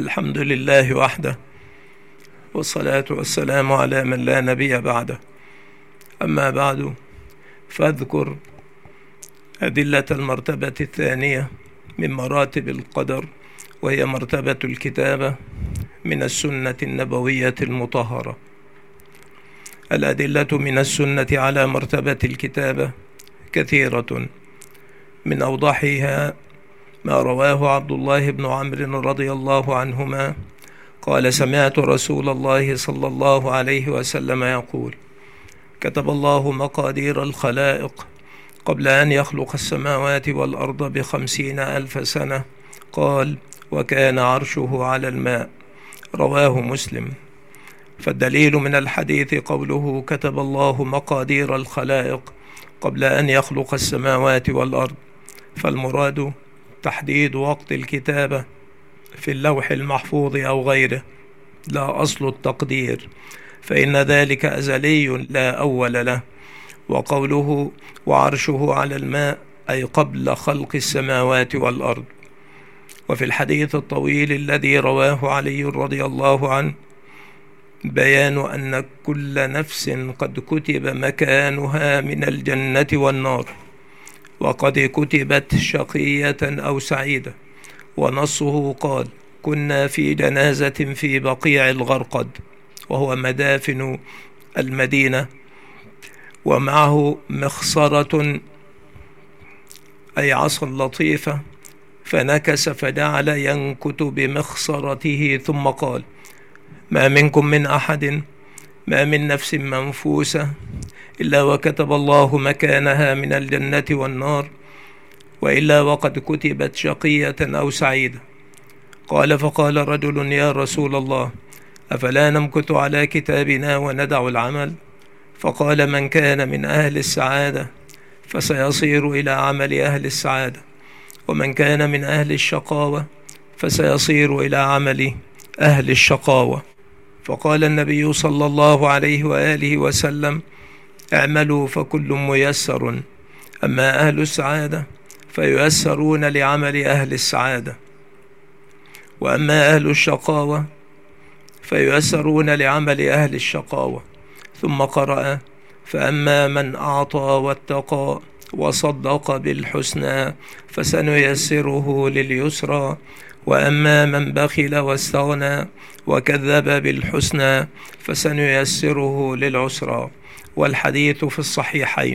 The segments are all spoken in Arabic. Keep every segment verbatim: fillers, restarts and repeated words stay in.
الحمد لله وحده، والصلاة والسلام على من لا نبي بعده. أما بعد، فاذكر أدلة المرتبة الثانية من مراتب القدر، وهي مرتبة الكتابة من السنة النبوية المطهرة. الأدلة من السنة على مرتبة الكتابة كثيرة، من أوضحها ما رواه عبد الله بن عمرو رضي الله عنهما قال: سمعت رسول الله صلى الله عليه وسلم يقول: كتب الله مقادير الخلائق قبل أن يخلق السماوات والأرض بخمسين ألف سنة. قال: وكان عرشه على الماء. رواه مسلم. فالدليل من الحديث قوله: كتب الله مقادير الخلائق قبل أن يخلق السماوات والأرض، فالمراد تحديد وقت الكتابة في اللوح المحفوظ أو غيره، لا أصل التقدير، فإن ذلك أزلي لا أول له. وقوله وعرشه على الماء أي قبل خلق السماوات والأرض. وفي الحديث الطويل الذي رواه علي رضي الله عنه بيان أن كل نفس قد كتب مكانها من الجنة والنار، وقد كتبت شقية أو سعيدة. ونصه قال: كنا في جنازة في بقيع الغرقد، وهو مدافن المدينة، ومعه مخصرة أي عصا لطيفة، فنكس فجعل ينكت بمخصرته، ثم قال: ما منكم من أحد، ما من نفس منفوسة إلا وكتب الله مكانها من الجنة والنار، وإلا وقد كتبت شقية أو سعيدة. قال: فقال رجل: يا رسول الله، أفلا نمكث على كتابنا وندع العمل؟ فقال: من كان من أهل السعادة فسيصير إلى عمل أهل السعادة، ومن كان من أهل الشقاوة فسيصير إلى عمل أهل الشقاوة. فقال النبي صلى الله عليه وآله وسلم: اعملوا فكل ميسر، أما أهل السعادة فييسرون لعمل أهل السعادة، وأما أهل الشقاوة فييسرون لعمل أهل الشقاوة. ثم قرأ: فأما من أعطى واتقى وصدق بالحسنى فسنيسره لليسرى، وأما من بخل واستغنى وكذب بالحسنى فسنيسره للعسرى. والحديث في الصحيحين،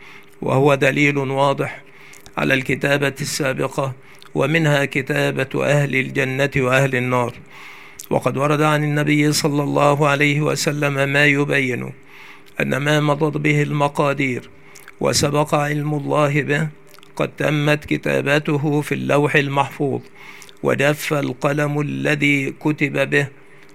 وهو دليل واضح على الكتابة السابقة، ومنها كتابة أهل الجنة وأهل النار. وقد ورد عن النبي صلى الله عليه وسلم ما يبين أن ما مضت به المقادير وسبق علم الله به قد تمت كتابته في اللوح المحفوظ، وجف القلم الذي كتب به،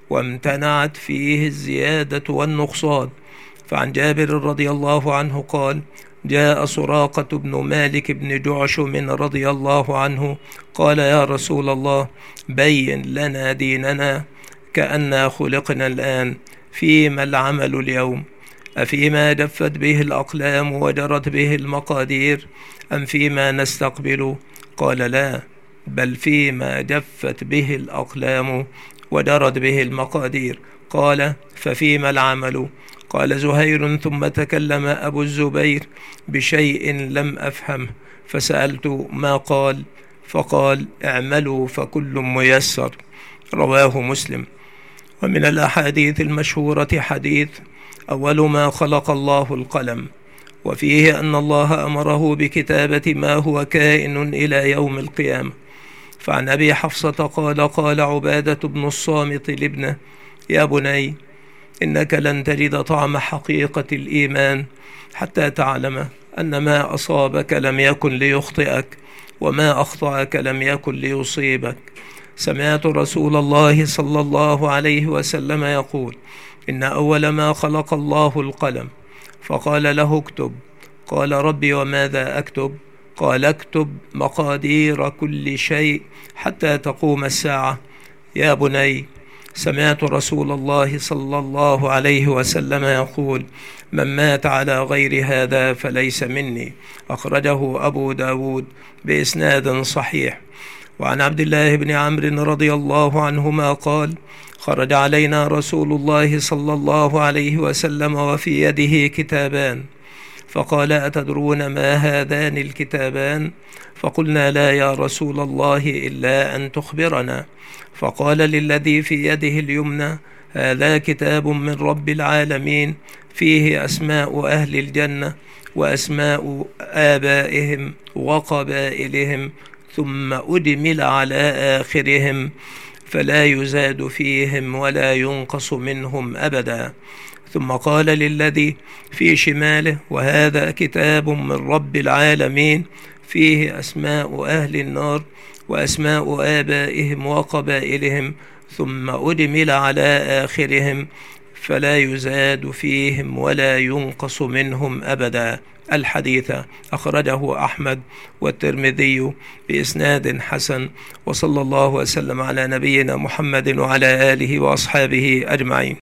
وامتنعت فيه الزيادة والنقصان. فعن جابر رضي الله عنه قال: جاء سراقة بن مالك بن جعشم رضي الله عنه قال: يا رسول الله، بين لنا ديننا كأننا خلقنا الآن، فيما العمل اليوم؟ أفيما جفت به الأقلام وجرت به المقادير، أم فيما نستقبل؟ قال: لا، بل فيما جفت به الأقلام وجرت به المقادير. قال: ففيما العمل؟ قال زهير: ثم تكلم أبو الزبير بشيء لم أفهمه، فسألت ما قال، فقال: اعملوا فكل ميسر. رواه مسلم. ومن الأحاديث المشهورة حديث: أول ما خلق الله القلم، وفيه أن الله أمره بكتابة ما هو كائن إلى يوم القيامة. فعن أبي حفصة قال: قال عبادة بن الصامت لابنه: يا بني، إنك لن تجد طعم حقيقة الإيمان حتى تعلم أن ما أصابك لم يكن ليخطئك، وما أخطأك لم يكن ليصيبك. سمعت رسول الله صلى الله عليه وسلم يقول: إن أول ما خلق الله القلم، فقال له: اكتب. قال: ربي وماذا أكتب؟ قال: اكتب مقادير كل شيء حتى تقوم الساعة. يا بني، سمعت رسول الله صلى الله عليه وسلم يقول: من مات على غير هذا فليس مني. أخرجه أبو داود بإسناد صحيح. وعن عبد الله بن عمرو رضي الله عنهما قال: خرج علينا رسول الله صلى الله عليه وسلم وفي يده كتابان، فقال: أتدرون ما هذان الكتابان؟ فقلنا: لا يا رسول الله، إلا أن تخبرنا. فقال للذي في يده اليمنى: هذا كتاب من رب العالمين، فيه أسماء أهل الجنة وأسماء آبائهم وقبائلهم، ثم أدمل على آخرهم، فلا يزاد فيهم ولا ينقص منهم أبدا. ثم قال للذي في شماله: وهذا كتاب من رب العالمين، فيه أسماء أهل النار وأسماء آبائهم وقبائلهم، ثم أدمل على آخرهم، فلا يزاد فيهم ولا ينقص منهم أبدا. الحديث أخرجه أحمد والترمذي بإسناد حسن، وصلى الله وسلم على نبينا محمد وعلى آله وأصحابه أجمعين.